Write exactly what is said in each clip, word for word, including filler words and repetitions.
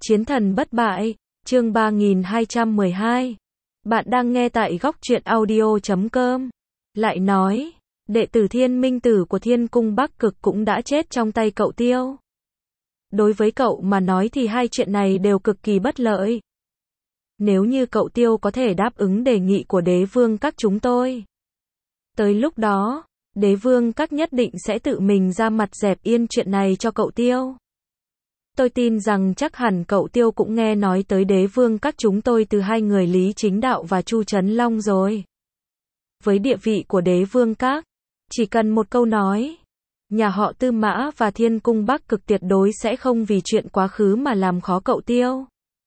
Chiến thần bất bại, chương ba nghìn hai trăm mười hai. Bạn đang nghe tại góc truyện audio chấm com. Lại nói, đệ tử Thiên Minh Tử của Thiên Cung Bắc Cực cũng đã chết trong tay cậu Tiêu. Đối với cậu mà nói thì hai chuyện này đều cực kỳ bất lợi. Nếu như cậu Tiêu có thể đáp ứng đề nghị của đế vương các chúng tôi, tới lúc đó, đế vương các nhất định sẽ tự mình ra mặt dẹp yên chuyện này cho cậu Tiêu. Tôi tin rằng chắc hẳn cậu Tiêu cũng nghe nói tới đế vương các chúng tôi từ hai người Lý Chính Đạo và Chu Trấn Long rồi. Với địa vị của đế vương các, chỉ cần một câu nói, nhà họ Tư Mã và Thiên Cung Bắc Cực tuyệt đối sẽ không vì chuyện quá khứ mà làm khó cậu Tiêu.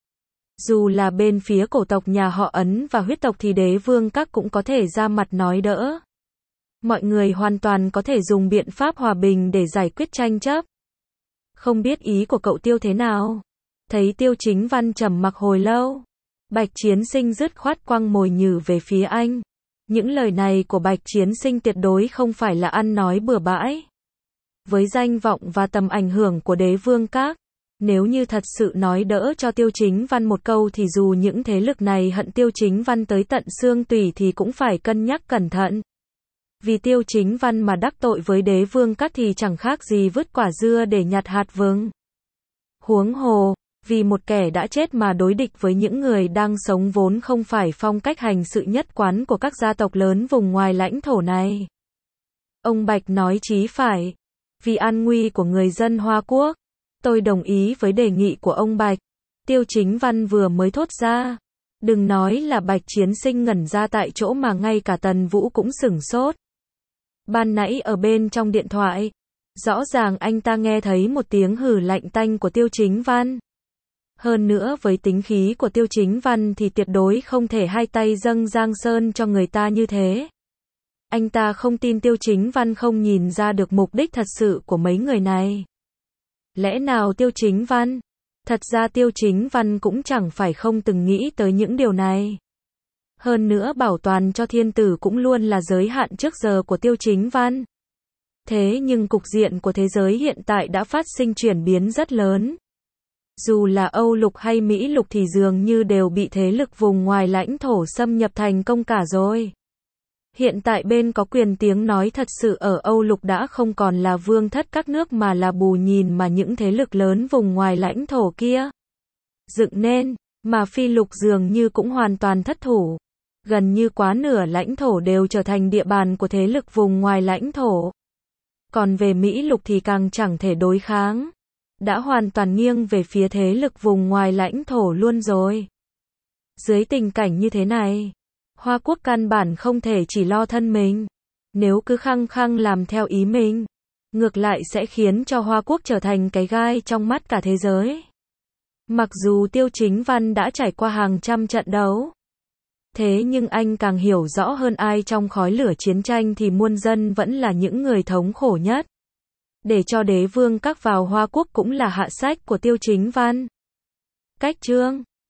Dù là bên phía cổ tộc nhà họ Ấn và huyết tộc thì đế vương các cũng có thể ra mặt nói đỡ. Mọi người hoàn toàn có thể dùng biện pháp hòa bình để giải quyết tranh chấp. Không biết ý của cậu Tiêu thế nào? Thấy Tiêu Chính Văn trầm mặc hồi lâu, Bạch Chiến Sinh dứt khoát quăng mồi nhử về phía anh. Những lời này của Bạch Chiến Sinh tuyệt đối không phải là ăn nói bừa bãi. Với danh vọng và tầm ảnh hưởng của đế vương các, nếu như thật sự nói đỡ cho Tiêu Chính Văn một câu thì dù những thế lực này hận Tiêu Chính Văn tới tận xương tủy thì cũng phải cân nhắc cẩn thận. Vì Tiêu Chính Văn mà đắc tội với đế vương các thì chẳng khác gì vứt quả dưa để nhặt hạt vừng. Huống hồ, vì một kẻ đã chết mà đối địch với những người đang sống vốn không phải phong cách hành sự nhất quán của các gia tộc lớn vùng ngoài lãnh thổ này. Ông Bạch nói chí phải. Vì an nguy của người dân Hoa Quốc, tôi đồng ý với đề nghị của ông Bạch. Tiêu Chính Văn vừa mới thốt ra. Đừng nói là Bạch Chiến Sinh ngẩn ra tại chỗ mà ngay cả Tần Vũ cũng sửng sốt. Ban nãy ở bên trong điện thoại, rõ ràng anh ta nghe thấy một tiếng hừ lạnh tanh của Tiêu Chính Văn. Hơn nữa với tính khí của Tiêu Chính Văn thì tuyệt đối không thể hai tay dâng Giang Sơn cho người ta như thế. Anh ta không tin Tiêu Chính Văn không nhìn ra được mục đích thật sự của mấy người này. Lẽ nào Tiêu Chính Văn? Thật ra Tiêu Chính Văn cũng chẳng phải không từng nghĩ tới những điều này. Hơn nữa bảo toàn cho thiên tử cũng luôn là giới hạn trước giờ của Tiêu Chính Văn. Thế nhưng cục diện của thế giới hiện tại đã phát sinh chuyển biến rất lớn. Dù là Âu Lục hay Mỹ Lục thì dường như đều bị thế lực vùng ngoài lãnh thổ xâm nhập thành công cả rồi. Hiện tại bên có quyền tiếng nói thật sự ở Âu Lục đã không còn là vương thất các nước mà là bù nhìn mà những thế lực lớn vùng ngoài lãnh thổ kia dựng nên, mà Phi Lục dường như cũng hoàn toàn thất thủ. Gần như quá nửa lãnh thổ đều trở thành địa bàn của thế lực vùng ngoài lãnh thổ. Còn về Mỹ Lục thì càng chẳng thể đối kháng. Đã hoàn toàn nghiêng về phía thế lực vùng ngoài lãnh thổ luôn rồi. Dưới tình cảnh như thế này, Hoa Quốc căn bản không thể chỉ lo thân mình. Nếu cứ khăng khăng làm theo ý mình, ngược lại sẽ khiến cho Hoa Quốc trở thành cái gai trong mắt cả thế giới. Mặc dù Tiêu Chính Văn đã trải qua hàng trăm trận đấu, thế nhưng anh càng hiểu rõ hơn ai trong khói lửa chiến tranh thì muôn dân vẫn là những người thống khổ nhất. Để cho đế vương các vào Hoa Quốc cũng là hạ sách của Tiêu Chính Văn. Cách chương